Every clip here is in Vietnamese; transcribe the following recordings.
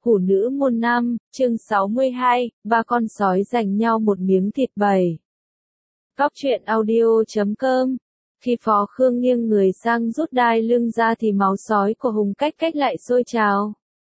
Hủ nữ môn năm, chương 62, ba con sói giành nhau một miếng thịt bầy. Cóc truyện audio.com. Khi Phó Khương nghiêng người sang rút đai lưng ra thì máu sói của Hùng Cách Cách lại sôi trào.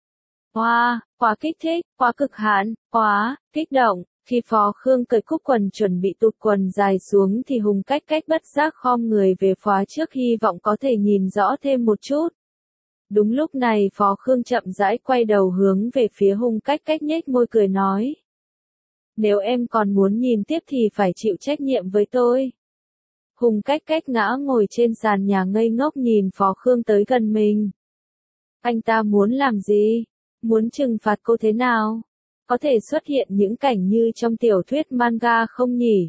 Wow, quá kích thích, quá cực hạn, quá kích động. Khi Phó Khương cởi cúc quần chuẩn bị tụt quần dài xuống thì Hùng Cách Cách bất giác khom người về phía trước hy vọng có thể nhìn rõ thêm một chút. Đúng lúc này Phó Khương chậm rãi quay đầu hướng về phía Hùng Cách Cách nhếch môi cười nói. Nếu em còn muốn nhìn tiếp thì phải chịu trách nhiệm với tôi. Hùng Cách Cách ngã ngồi trên sàn nhà ngây ngốc nhìn Phó Khương tới gần mình. Anh ta muốn làm gì? Muốn trừng phạt cô thế nào? Có thể xuất hiện những cảnh như trong tiểu thuyết manga không nhỉ?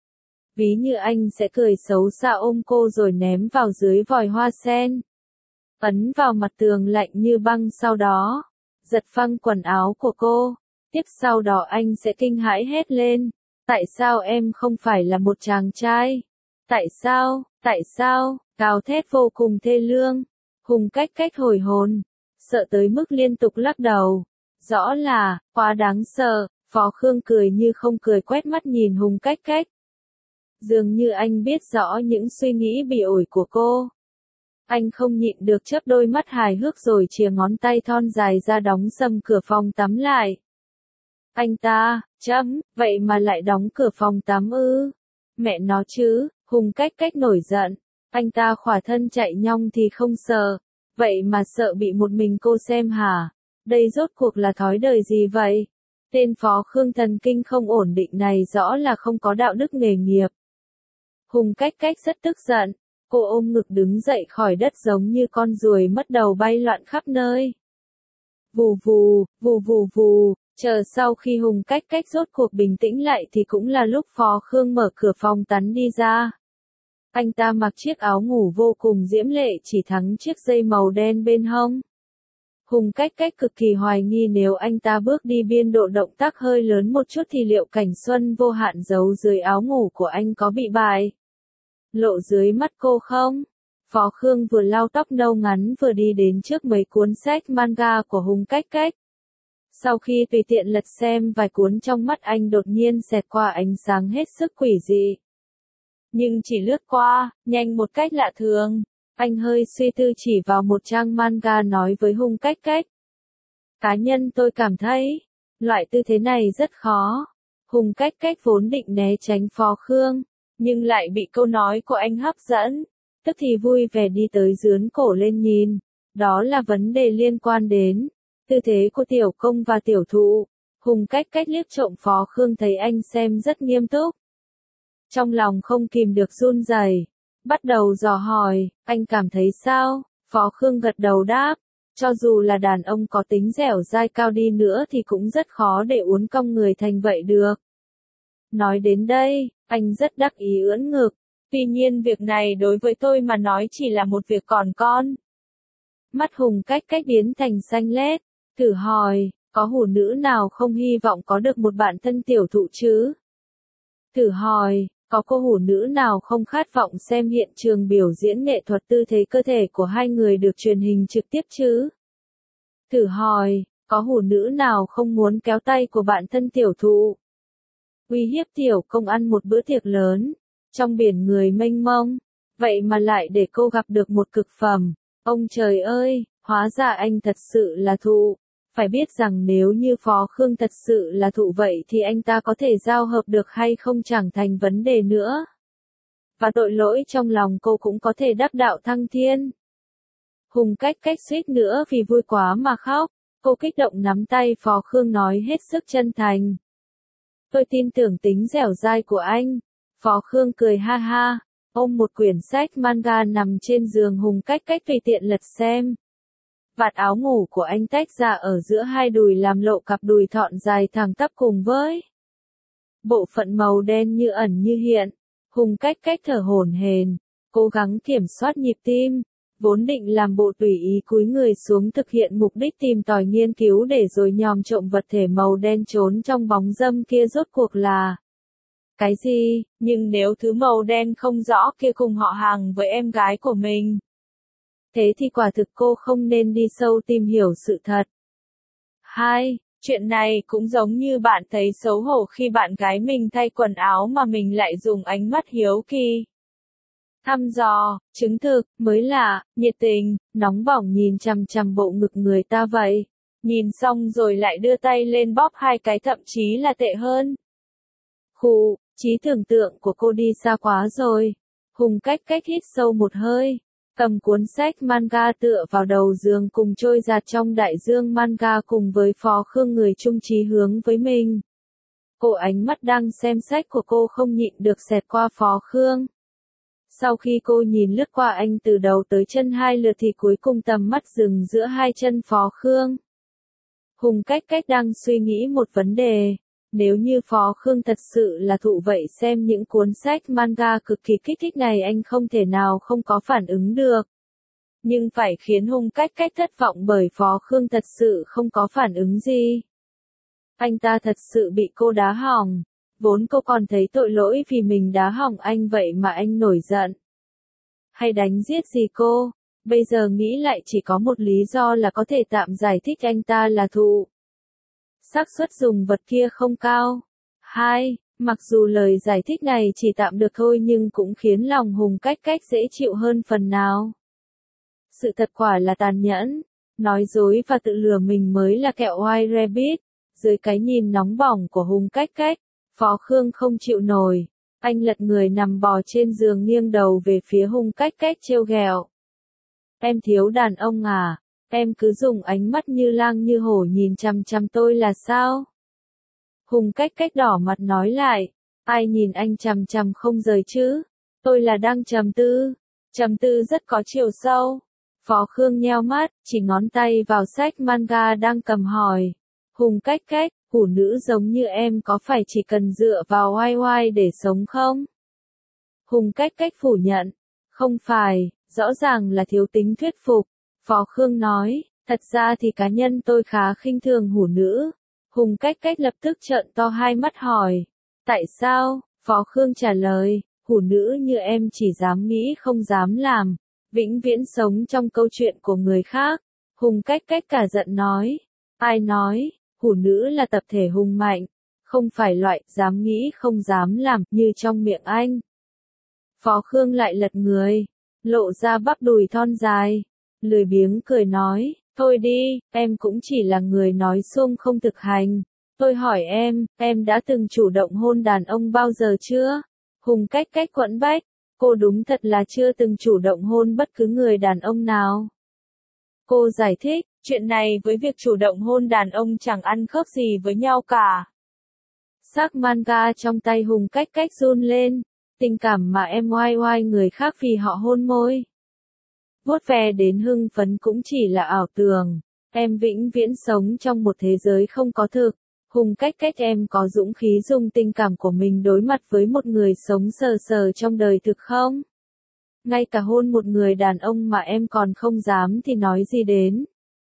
Ví như anh sẽ cười xấu xa ôm cô rồi ném vào dưới vòi hoa sen. Ấn vào mặt tường lạnh như băng sau đó. Giật phăng quần áo của cô. Tiếp sau đó anh sẽ kinh hãi hét lên. Tại sao em không phải là một chàng trai? Tại sao, gào thét vô cùng thê lương. Hùng Cách Cách hồi hồn. Sợ tới mức liên tục lắc đầu. Rõ là, quá đáng sợ. Phó Khương cười như không cười quét mắt nhìn Hùng Cách Cách. Dường như anh biết rõ những suy nghĩ bị ổi của cô. Anh không nhịn được chớp đôi mắt hài hước rồi chìa ngón tay thon dài ra đóng sầm cửa phòng tắm lại. Anh ta, vậy mà lại đóng cửa phòng tắm ư? Mẹ nó chứ, Hùng Cách Cách nổi giận. Anh ta khỏa thân chạy nhong thì không sợ. Vậy mà sợ bị một mình cô xem hả? Đây rốt cuộc là thói đời gì vậy? Tên Phó Khương thần kinh không ổn định này rõ là không có đạo đức nghề nghiệp. Hùng Cách Cách rất tức giận. Cô ôm ngực đứng dậy khỏi đất giống như con ruồi mất đầu bay loạn khắp nơi. Vù vù, vù vù vù, chờ sau khi Hùng Cách Cách rốt cuộc bình tĩnh lại thì cũng là lúc Phó Khương mở cửa phòng tắm đi ra. Anh ta mặc chiếc áo ngủ vô cùng diễm lệ chỉ thắng chiếc dây màu đen bên hông. Hùng Cách Cách cực kỳ hoài nghi nếu anh ta bước đi biên độ động tác hơi lớn một chút thì liệu cảnh xuân vô hạn giấu dưới áo ngủ của anh có bị bại lộ dưới mắt cô không? Phó Khương vừa lau tóc nâu ngắn vừa đi đến trước mấy cuốn sách manga của Hùng Cách Cách. Sau khi tùy tiện lật xem vài cuốn trong mắt anh đột nhiên xẹt qua ánh sáng hết sức quỷ dị. Nhưng chỉ lướt qua, nhanh một cách lạ thường. Anh hơi suy tư chỉ vào một trang manga nói với Hùng Cách Cách. Cá nhân tôi cảm thấy, loại tư thế này rất khó. Hùng Cách Cách vốn định né tránh Phó Khương, nhưng lại bị câu nói của anh hấp dẫn. Tức thì vui vẻ đi tới dướn cổ lên nhìn. Đó là vấn đề liên quan đến tư thế của tiểu công và tiểu thụ. Hùng Cách Cách liếc trộm Phó Khương thấy anh xem rất nghiêm túc. Trong lòng không kìm được run rẩy, bắt đầu dò hỏi, anh cảm thấy sao? Phó Khương gật đầu đáp, cho dù là đàn ông có tính dẻo dai cao đi nữa thì cũng rất khó để uốn cong người thành vậy được. Nói đến đây, anh rất đắc ý ưỡn ngực, tuy nhiên việc này đối với tôi mà nói chỉ là một việc còn con. Mắt Hùng Cách Cách biến thành xanh lét, thử hỏi, có hủ nữ nào không hy vọng có được một bạn thân tiểu thụ chứ? Thử hỏi, có cô hủ nữ nào không khát vọng xem hiện trường biểu diễn nghệ thuật tư thế cơ thể của hai người được truyền hình trực tiếp chứ? Thử hỏi, có hủ nữ nào không muốn kéo tay của bạn thân tiểu thụ? Uy hiếp tiểu công ăn một bữa tiệc lớn, trong biển người mênh mông, vậy mà lại để cô gặp được một cực phẩm. Ông trời ơi, hóa ra anh thật sự là thụ. Phải biết rằng nếu như Phó Khương thật sự là thụ vậy thì anh ta có thể giao hợp được hay không chẳng thành vấn đề nữa. Và tội lỗi trong lòng cô cũng có thể đắc đạo thăng thiên. Hùng Cách Cách suýt nữa vì vui quá mà khóc. Cô kích động nắm tay Phó Khương nói hết sức chân thành. Tôi tin tưởng tính dẻo dai của anh. Phó Khương cười ha ha, ôm một quyển sách manga nằm trên giường Hùng Cách Cách tùy tiện lật xem. Vạt áo ngủ của anh tách ra ở giữa hai đùi làm lộ cặp đùi thon dài thẳng tắp cùng với bộ phận màu đen như ẩn như hiện. Hùng Cách Cách thở hổn hển, cố gắng kiểm soát nhịp tim, vốn định làm bộ tùy ý cúi người xuống thực hiện mục đích tìm tòi nghiên cứu để rồi nhòm trộm vật thể màu đen trốn trong bóng râm kia rốt cuộc là cái gì, nhưng nếu thứ màu đen không rõ kia cùng họ hàng với em gái của mình. Thế thì quả thực cô không nên đi sâu tìm hiểu sự thật. 2. Chuyện này cũng giống như bạn thấy xấu hổ khi bạn gái mình thay quần áo mà mình lại dùng ánh mắt hiếu kỳ. Thăm dò, chứng thực, mới lạ, nhiệt tình, nóng bỏng nhìn chằm chằm bộ ngực người ta vậy. Nhìn xong rồi lại đưa tay lên bóp hai cái thậm chí là tệ hơn. Khụ, trí tưởng tượng của cô đi xa quá rồi. Hùng cách hít sâu một hơi. Cầm cuốn sách manga tựa vào đầu giường cùng trôi giạt trong đại dương manga cùng với Phó Khương người chung chí hướng với mình. Cô ánh mắt đang xem sách của cô không nhịn được xẹt qua Phó Khương. Sau khi cô nhìn lướt qua anh từ đầu tới chân hai lượt thì cuối cùng tầm mắt dừng giữa hai chân Phó Khương. Hùng cách đang suy nghĩ một vấn đề. Nếu như Phó Khương thật sự là thụ vậy xem những cuốn sách manga cực kỳ kích thích này anh không thể nào không có phản ứng được. Nhưng phải khiến Hùng cách thất vọng bởi Phó Khương thật sự không có phản ứng gì. Anh ta thật sự bị cô đá hỏng. Vốn cô còn thấy tội lỗi vì mình đá hỏng anh vậy mà anh nổi giận. Hay đánh giết gì cô? Bây giờ nghĩ lại chỉ có một lý do là có thể tạm giải thích anh ta là thụ. Xác suất dùng vật kia không cao. 2. Mặc dù lời giải thích này chỉ tạm được thôi nhưng cũng khiến lòng Hùng cách dễ chịu hơn phần nào. Sự thật quả là tàn nhẫn. Nói dối và tự lừa mình mới là kẹo White Rabbit. Dưới cái nhìn nóng bỏng của Hùng cách, Phó Khương không chịu nổi. Anh lật người nằm bò trên giường nghiêng đầu về phía Hùng cách trêu ghẹo. Em thiếu đàn ông à? Em cứ dùng ánh mắt như lang như hổ nhìn chằm chằm tôi là sao? Hùng cách đỏ mặt nói lại. Ai nhìn anh chằm chằm không rời chứ? Tôi là đang trầm tư. Trầm tư rất có chiều sâu. Phó Khương nheo mắt, chỉ ngón tay vào sách manga đang cầm hỏi. Hùng cách, phụ nữ giống như em có phải chỉ cần dựa vào oai để sống không? Hùng cách phủ nhận. Không phải, rõ ràng là thiếu tính thuyết phục. Phó Khương nói, thật ra thì cá nhân tôi khá khinh thường hủ nữ. Hùng cách lập tức trợn to hai mắt hỏi. Tại sao? Phó Khương trả lời, hủ nữ như em chỉ dám nghĩ không dám làm. Vĩnh viễn sống trong câu chuyện của người khác. Hùng cách cả giận nói. Ai nói? Hủ nữ là tập thể hùng mạnh. Không phải loại dám nghĩ không dám làm như trong miệng anh. Phó Khương lại lật người. Lộ ra bắp đùi thon dài. Lười biếng cười nói, thôi đi, em cũng chỉ là người nói suông không thực hành. Tôi hỏi em đã từng chủ động hôn đàn ông bao giờ chưa? Hùng cách quẫn bách, cô đúng thật là chưa từng chủ động hôn bất cứ người đàn ông nào. Cô giải thích, chuyện này với việc chủ động hôn đàn ông chẳng ăn khớp gì với nhau cả. Sắc manga trong tay Hùng cách run lên, tình cảm mà em oai người khác vì họ hôn môi. Vuốt ve đến hưng phấn cũng chỉ là ảo tưởng. Em vĩnh viễn sống trong một thế giới không có thực. Hùng cách em có dũng khí dùng tình cảm của mình đối mặt với một người sống sờ sờ trong đời thực không? Ngay cả hôn một người đàn ông mà em còn không dám thì nói gì đến.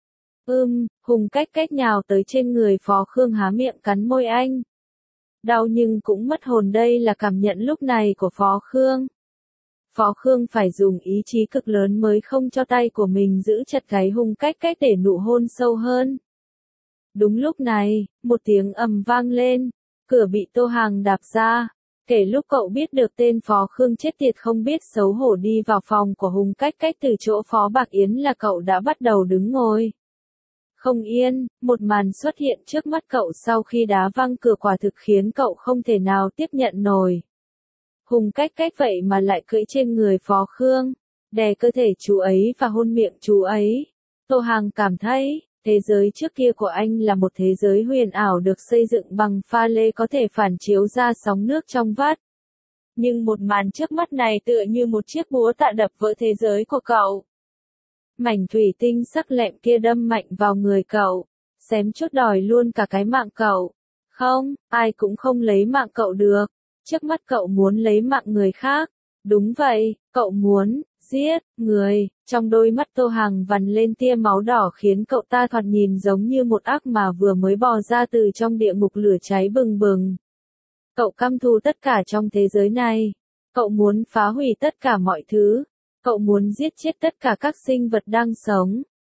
Hùng cách nhào tới trên người Phó Khương há miệng cắn môi anh. Đau nhưng cũng mất hồn đây là cảm nhận lúc này của Phó Khương. Phó Khương phải dùng ý chí cực lớn mới không cho tay của mình giữ chặt gáy Hùng cách để nụ hôn sâu hơn. Đúng lúc này, một tiếng ầm vang lên, cửa bị Tô Hàng đạp ra. Kể lúc cậu biết được tên Phó Khương chết tiệt không biết xấu hổ đi vào phòng của Hùng cách từ chỗ Phó Bạc Yến là cậu đã bắt đầu đứng ngồi không yên. Một màn xuất hiện trước mắt cậu sau khi đá văng cửa quả thực khiến cậu không thể nào tiếp nhận nổi. Hùng cách vậy mà lại cưỡi trên người Phó Khương, đè cơ thể chú ấy và hôn miệng chú ấy. Tô Hàng cảm thấy, thế giới trước kia của anh là một thế giới huyền ảo được xây dựng bằng pha lê có thể phản chiếu ra sóng nước trong vắt. Nhưng một màn trước mắt này tựa như một chiếc búa tạ đập vỡ thế giới của cậu. Mảnh thủy tinh sắc lẹm kia đâm mạnh vào người cậu, xém chút đòi luôn cả cái mạng cậu. Không, ai cũng không lấy mạng cậu được. Trước mắt cậu muốn lấy mạng người khác. Đúng vậy, cậu muốn giết người. Trong đôi mắt Tô Hàng vằn lên tia máu đỏ khiến cậu ta thoạt nhìn giống như một ác ma vừa mới bò ra từ trong địa ngục lửa cháy bừng bừng. Cậu căm thù tất cả trong thế giới này. Cậu muốn phá hủy tất cả mọi thứ. Cậu muốn giết chết tất cả các sinh vật đang sống.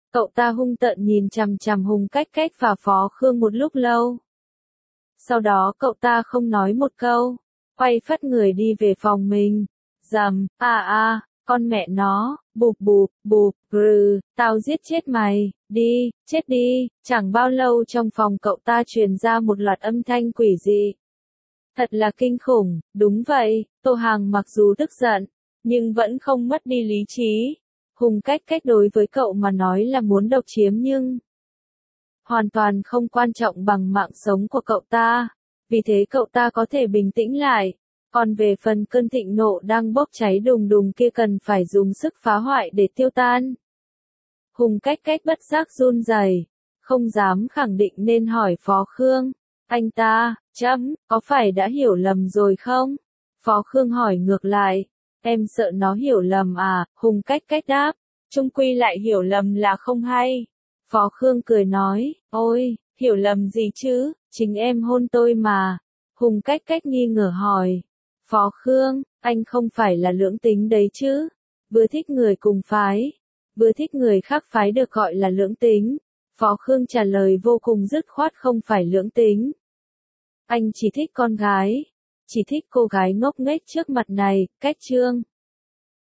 Cậu ta hung tợn nhìn chằm chằm Hùng Cách Cách và Phó Khương một lúc lâu. Sau đó cậu ta không nói một câu, quay phắt người đi về phòng mình. Rầm, con mẹ nó, bụp bụp, bụp, rừ, tao giết chết mày, đi, chết đi. Chẳng bao lâu trong phòng cậu ta truyền ra một loạt âm thanh quỷ dị. Thật là kinh khủng, đúng vậy, Tô Hàng mặc dù tức giận, nhưng vẫn không mất đi lý trí. Hùng Cách Cách đối với cậu mà nói là muốn độc chiếm nhưng hoàn toàn không quan trọng bằng mạng sống của cậu ta. Vì thế cậu ta có thể bình tĩnh lại. Còn về phần cơn thịnh nộ đang bốc cháy đùng đùng kia cần phải dùng sức phá hoại để tiêu tan. Hùng Cách Cách bất giác run rẩy, không dám khẳng định nên hỏi Phó Khương. Anh ta, có phải đã hiểu lầm rồi không? Phó Khương hỏi ngược lại. Em sợ nó hiểu lầm à? Hùng Cách Cách đáp. Chung quy lại hiểu lầm là không hay. Phó Khương cười nói. Ôi, hiểu lầm gì chứ? Chính em hôn tôi mà. Hùng Cách Cách nghi ngờ hỏi. Phó Khương, anh không phải là lưỡng tính đấy chứ? Vừa thích người cùng phái, vừa thích người khác phái được gọi là lưỡng tính. Phó Khương trả lời vô cùng dứt khoát không phải lưỡng tính. Anh chỉ thích con gái, chỉ thích cô gái ngốc nghếch trước mặt này. Cách chương